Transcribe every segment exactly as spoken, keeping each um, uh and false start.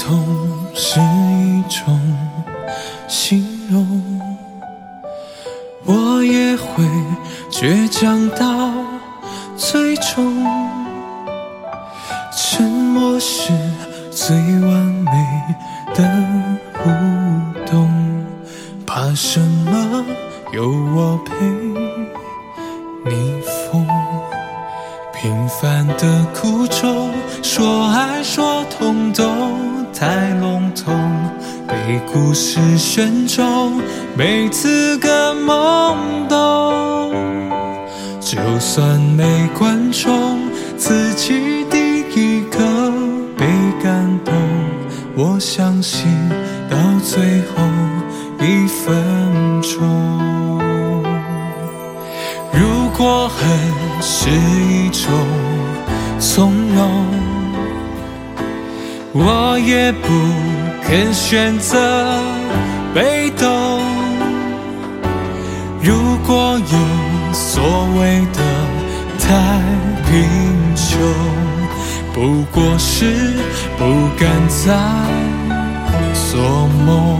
痛是一种形容，我也会倔强到最终。沉默是最完美的互动，怕什么有我陪你疯。平凡的苦衷，说爱说痛都太笼统，被故事选中，没资格懵懂。就算没观众，自己第一个被感动，我相信到最后一分钟。如果恨是一种从容，我也不肯选择被动。如果有所谓的太贫穷，不过是不敢再做梦。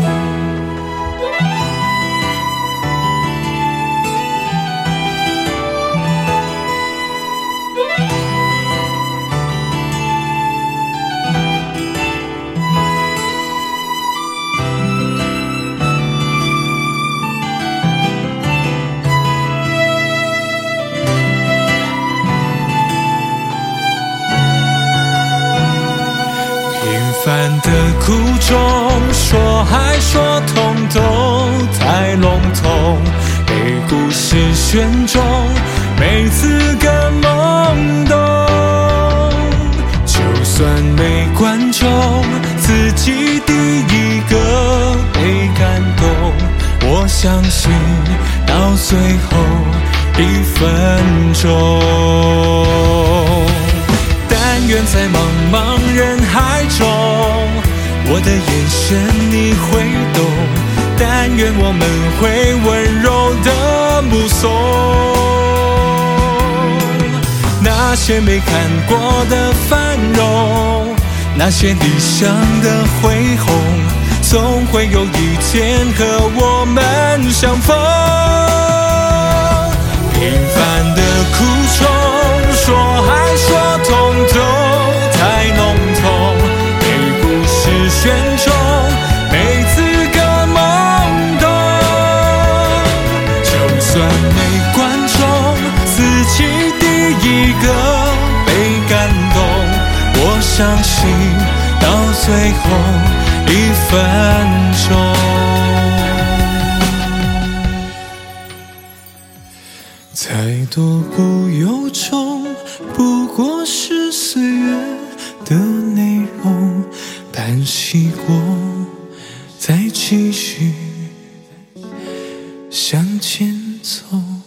平凡的苦衷，说爱说痛都太笼统，被故事选中，没资格懵懂。就算没观众，自己第一个被感动，我相信到最后一分钟。但愿在茫茫人海中，我的眼神你会懂。但愿我们会温柔的目送，那些没看过的繁荣，那些理想的恢宏，总会有一天和我们相逢。平凡的苦衷，说爱说痛都太笼统，被故事选中，没资格懵懂。就算没观众，自己第一个被感动，我相信到最后一分钟。再多不由衷，不过是岁月的内容，叹息过，再继续向前走。